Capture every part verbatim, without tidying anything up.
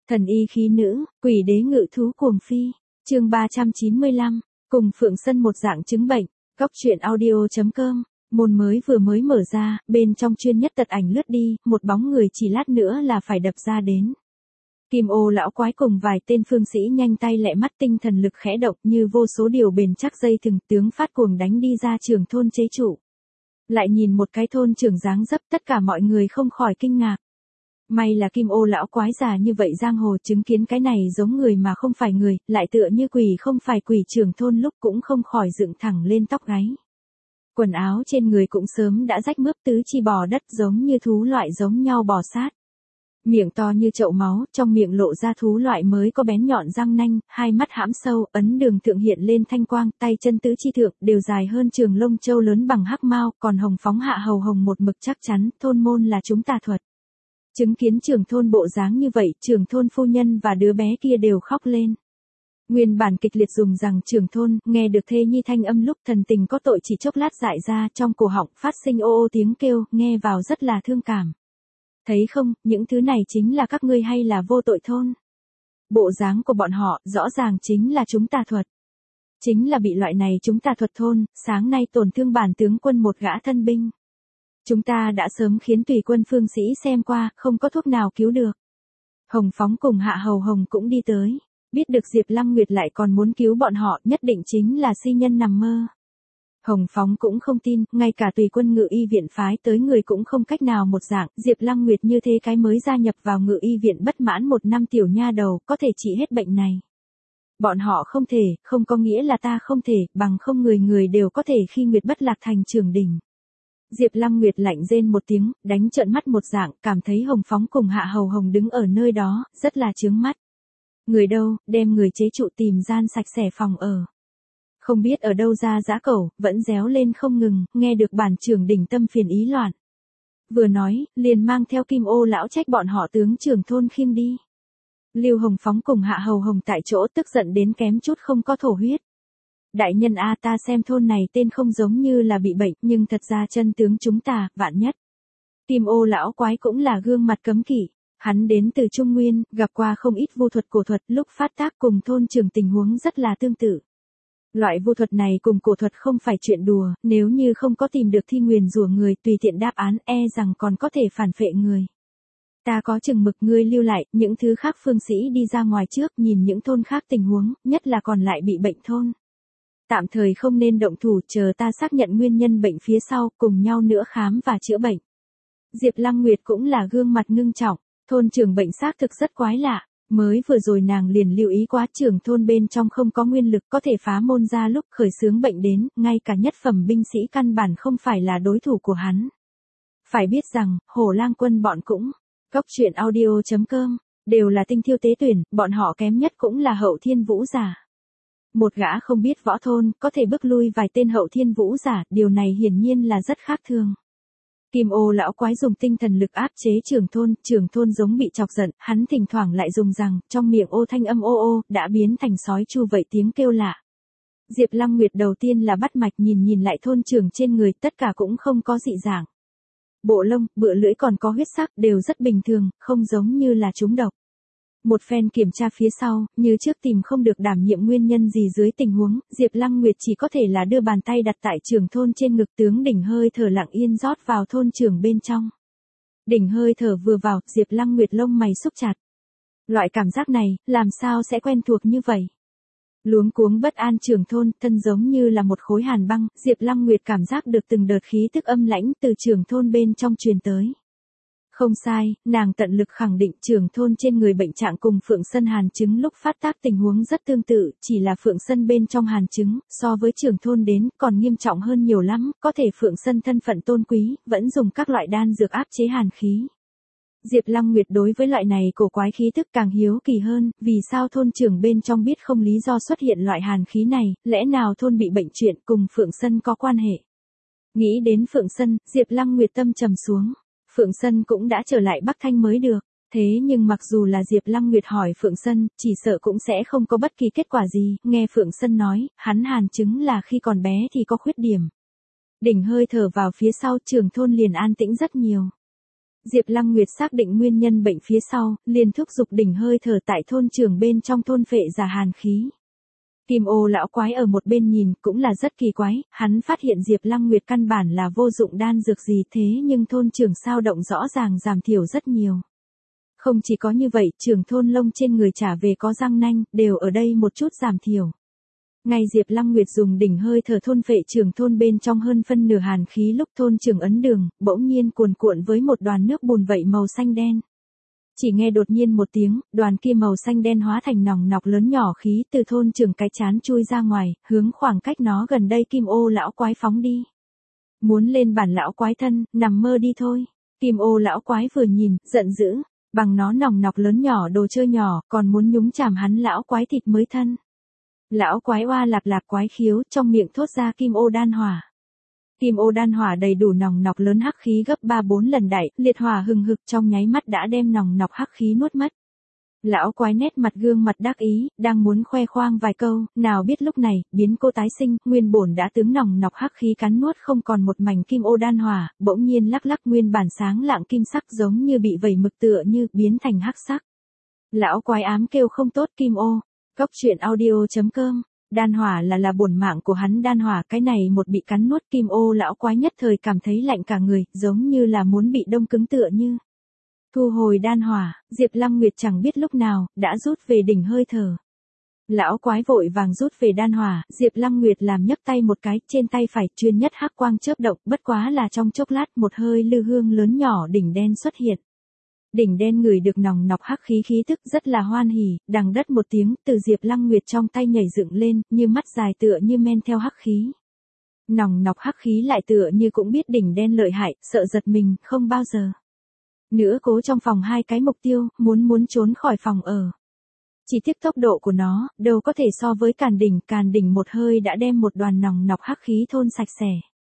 Thần y khí nữ, quỷ đế ngự thú cuồng phi. Chương ba trăm chín mươi lăm, cùng Phượng Sân một dạng chứng bệnh. Góc truyện audio chấm com. Môn mới vừa mới mở ra, bên trong chuyên nhất tật ảnh lướt đi, một bóng người chỉ lát nữa là phải đập ra đến. Kim ô lão quái cùng vài tên phương sĩ nhanh tay lẹ mắt, tinh thần lực khẽ động như vô số điều bền chắc dây thừng, tướng phát cuồng đánh đi ra trường thôn chế trụ. Lại nhìn một cái thôn trưởng dáng dấp, tất cả mọi người không khỏi kinh ngạc. May là Kim ô lão quái già như vậy giang hồ chứng kiến cái này giống người mà không phải người, lại tựa như quỷ không phải quỷ, trưởng thôn lúc cũng không khỏi dựng thẳng lên tóc gáy. Quần áo trên người cũng sớm đã rách mướp, tứ chi bò đất giống như thú loại giống nhau bò sát. Miệng to như chậu máu, trong miệng lộ ra thú loại mới có bén nhọn răng nanh, hai mắt hãm sâu, ấn đường thượng hiện lên thanh quang, tay chân tứ chi thượng đều dài hơn trường lông châu lớn bằng hắc mao, còn hồng phóng hạ hầu hồng một mực chắc chắn, thôn môn là chúng tà thuật. Chứng kiến trưởng thôn bộ dáng như vậy, trưởng thôn phu nhân và đứa bé kia đều khóc lên. Nguyên bản kịch liệt dùng rằng trưởng thôn, nghe được thê nhi thanh âm lúc thần tình có tội chỉ chốc lát dại ra, trong cổ họng phát sinh ô ô tiếng kêu, nghe vào rất là thương cảm. Thấy không, những thứ này chính là các ngươi hay là vô tội thôn? Bộ dáng của bọn họ, rõ ràng chính là chúng tà thuật. Chính là bị loại này chúng tà thuật thôn, sáng nay tổn thương bản tướng quân một gã thân binh. Chúng ta đã sớm khiến tùy quân phương sĩ xem qua, không có thuốc nào cứu được. Hồng Phóng cùng Hạ Hầu Hồng cũng đi tới. Biết được Diệp Lăng Nguyệt lại còn muốn cứu bọn họ, nhất định chính là si nhân nằm mơ. Hồng Phóng cũng không tin, ngay cả tùy quân ngự y viện phái tới người cũng không cách nào một dạng, Diệp Lăng Nguyệt như thế cái mới gia nhập vào ngự y viện bất mãn một năm tiểu nha đầu, có thể trị hết bệnh này. Bọn họ không thể, không có nghĩa là ta không thể, bằng không người người đều có thể khi Nguyệt bất lạc thành trưởng đỉnh. Diệp Lăng Nguyệt lạnh rên một tiếng, đánh trợn mắt một dạng, cảm thấy Hồng Phóng cùng Hạ Hầu Hồng đứng ở nơi đó, rất là chướng mắt. Người đâu, đem người chế trụ tìm gian sạch sẽ phòng ở. Không biết ở đâu ra dã cẩu, vẫn réo lên không ngừng, nghe được bản trưởng đỉnh tâm phiền ý loạn. Vừa nói, liền mang theo Kim ô lão trách bọn họ tướng trưởng thôn khiêng đi. Lưu Hồng Phóng cùng Hạ Hầu Hồng tại chỗ tức giận đến kém chút không có thổ huyết. Đại nhân a, ta xem thôn này tên không giống như là bị bệnh, nhưng thật ra chân tướng chúng ta, vạn nhất. Kim ô lão quái cũng là gương mặt cấm kỵ. Hắn đến từ Trung Nguyên, gặp qua không ít vu thuật cổ thuật, lúc phát tác cùng thôn trưởng tình huống rất là tương tự. Loại vu thuật này cùng cổ thuật không phải chuyện đùa, nếu như không có tìm được thi nguyền rủa người tùy tiện đáp án, e rằng còn có thể phản phệ người. Ta có chừng mực ngươi lưu lại, những thứ khác phương sĩ đi ra ngoài trước, nhìn những thôn khác tình huống, nhất là còn lại bị bệnh thôn. Tạm thời không nên động thủ, chờ ta xác nhận nguyên nhân bệnh phía sau, cùng nhau nữa khám và chữa bệnh. Diệp Lăng Nguyệt cũng là gương mặt ngưng trọng. Thôn trưởng bệnh xác thực rất quái lạ, mới vừa rồi nàng liền lưu ý quá, trưởng thôn bên trong không có nguyên lực có thể phá môn ra, lúc khởi xướng bệnh đến, ngay cả nhất phẩm binh sĩ căn bản không phải là đối thủ của hắn. Phải biết rằng, Hổ Lang quân bọn cũng, góc truyện audio chấm com, đều là tinh thiêu tế tuyển, bọn họ kém nhất cũng là hậu thiên vũ giả. Một gã không biết võ thôn, có thể bước lui vài tên hậu thiên vũ giả, điều này hiển nhiên là rất khác thường. Kim ô lão quái dùng tinh thần lực áp chế trưởng thôn, trưởng thôn giống bị chọc giận, hắn thỉnh thoảng lại dùng rằng, trong miệng ô thanh âm ô ô, đã biến thành sói chu vậy tiếng kêu lạ. Diệp Lăng Nguyệt đầu tiên là bắt mạch nhìn nhìn lại thôn trưởng trên người, tất cả cũng không có dị dạng. Bộ lông, bựa lưỡi còn có huyết sắc, đều rất bình thường, không giống như là trúng độc. Một phen kiểm tra phía sau, như trước tìm không được đảm nhiệm nguyên nhân gì dưới tình huống, Diệp Lăng Nguyệt chỉ có thể là đưa bàn tay đặt tại trưởng thôn trên ngực, tướng đỉnh hơi thở lặng yên rót vào thôn trưởng bên trong. Đỉnh hơi thở vừa vào, Diệp Lăng Nguyệt lông mày xúc chặt. Loại cảm giác này, làm sao sẽ quen thuộc như vậy? Luống cuống bất an trưởng thôn, thân giống như là một khối hàn băng, Diệp Lăng Nguyệt cảm giác được từng đợt khí tức âm lãnh từ trưởng thôn bên trong truyền tới. Không sai, nàng tận lực khẳng định trưởng thôn trên người bệnh trạng cùng Phượng Sân hàn chứng lúc phát tác tình huống rất tương tự, chỉ là Phượng Sân bên trong hàn chứng, so với trưởng thôn đến, còn nghiêm trọng hơn nhiều lắm, có thể Phượng Sân thân phận tôn quý, vẫn dùng các loại đan dược áp chế hàn khí. Diệp Lăng Nguyệt đối với loại này cổ quái khí tức càng hiếu kỳ hơn, vì sao thôn trưởng bên trong biết không lý do xuất hiện loại hàn khí này, lẽ nào thôn bị bệnh chuyện cùng Phượng Sân có quan hệ. Nghĩ đến Phượng Sân, Diệp Lăng Nguyệt tâm trầm xuống. Phượng Sân cũng đã trở lại Bắc Thanh mới được, thế nhưng mặc dù là Diệp Lăng Nguyệt hỏi Phượng Sân, chỉ sợ cũng sẽ không có bất kỳ kết quả gì, nghe Phượng Sân nói, hắn hàn chứng là khi còn bé thì có khuyết điểm. Đỉnh hơi thở vào phía sau, trưởng thôn liền an tĩnh rất nhiều. Diệp Lăng Nguyệt xác định nguyên nhân bệnh phía sau, liền thúc giục đỉnh hơi thở tại thôn trường bên trong thôn phệ giả hàn khí. Kim ô lão quái ở một bên nhìn cũng là rất kỳ quái, hắn phát hiện Diệp Lăng Nguyệt căn bản là vô dụng đan dược gì thế nhưng thôn trường sao động rõ ràng giảm thiểu rất nhiều. Không chỉ có như vậy, trường thôn lông trên người trả về có răng nanh, đều ở đây một chút giảm thiểu. Ngay Diệp Lăng Nguyệt dùng đỉnh hơi thở thôn phệ trường thôn bên trong hơn phân nửa hàn khí lúc thôn trường ấn đường, bỗng nhiên cuồn cuộn với một đoàn nước bùn vậy màu xanh đen. Chỉ nghe đột nhiên một tiếng, đoàn kia màu xanh đen hóa thành nòng nọc lớn nhỏ khí từ thôn trường cái chán chui ra ngoài, hướng khoảng cách nó gần đây Kim ô lão quái phóng đi. Muốn lên bản lão quái thân, nằm mơ đi thôi. Kim ô lão quái vừa nhìn, giận dữ, bằng nó nòng nọc lớn nhỏ đồ chơi nhỏ, còn muốn nhúng chàm hắn lão quái thịt mới thân. Lão quái oa lạp lạp quái khiếu, trong miệng thốt ra kim ô đan hỏa. Kim ô đan hỏa đầy đủ nòng nọc lớn hắc khí gấp ba bốn lần đẩy, liệt hỏa hừng hực trong nháy mắt đã đem nòng nọc hắc khí nuốt mất. Lão quái nét mặt gương mặt đắc ý, đang muốn khoe khoang vài câu, nào biết lúc này, biến cô tái sinh, nguyên bổn đã tướng nòng nọc hắc khí cắn nuốt không còn một mảnh kim ô đan hỏa, bỗng nhiên lắc lắc nguyên bản sáng lạng kim sắc giống như bị vẩy mực tựa như biến thành hắc sắc. Lão quái ám kêu không tốt kim ô. Cốc truyện audio chấm com. Đan hỏa là là bổn mạng của hắn đan hỏa, cái này một bị cắn nuốt kim ô lão quái nhất thời cảm thấy lạnh cả người, giống như là muốn bị đông cứng tựa như. Thu hồi đan hỏa, Diệp Lăng Nguyệt chẳng biết lúc nào, đã rút về đỉnh hơi thở. Lão quái vội vàng rút về đan hỏa, Diệp Lăng Nguyệt làm nhấc tay một cái, trên tay phải chuyên nhất hắc quang chớp động, bất quá là trong chốc lát một hơi lư hương lớn nhỏ đỉnh đen xuất hiện. Đỉnh đen ngửi được nòng nọc hắc khí khí tức rất là hoan hỉ, đằng đất một tiếng, từ Diệp Lăng Nguyệt trong tay nhảy dựng lên, như mắt dài tựa như men theo hắc khí. Nòng nọc hắc khí lại tựa như cũng biết đỉnh đen lợi hại, sợ giật mình, không bao giờ nữa cố trong phòng hai cái mục tiêu, muốn muốn trốn khỏi phòng ở. Chỉ tiếc tốc độ của nó, đâu có thể so với Càn Đỉnh, Càn Đỉnh một hơi đã đem một đoàn nòng nọc hắc khí thôn sạch sẽ.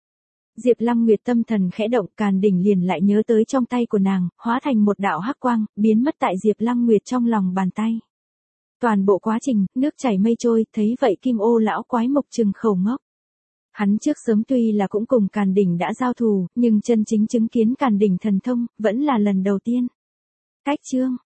Diệp Lăng Nguyệt tâm thần khẽ động, Càn Đỉnh liền lại nhớ tới trong tay của nàng, hóa thành một đạo hắc quang, biến mất tại Diệp Lăng Nguyệt trong lòng bàn tay. Toàn bộ quá trình, nước chảy mây trôi, thấy vậy Kim ô lão quái mục trừng khẩu ngốc. Hắn trước sớm tuy là cũng cùng Càn Đỉnh đã giao thù, nhưng chân chính chứng kiến Càn Đỉnh thần thông, vẫn là lần đầu tiên. Cách chương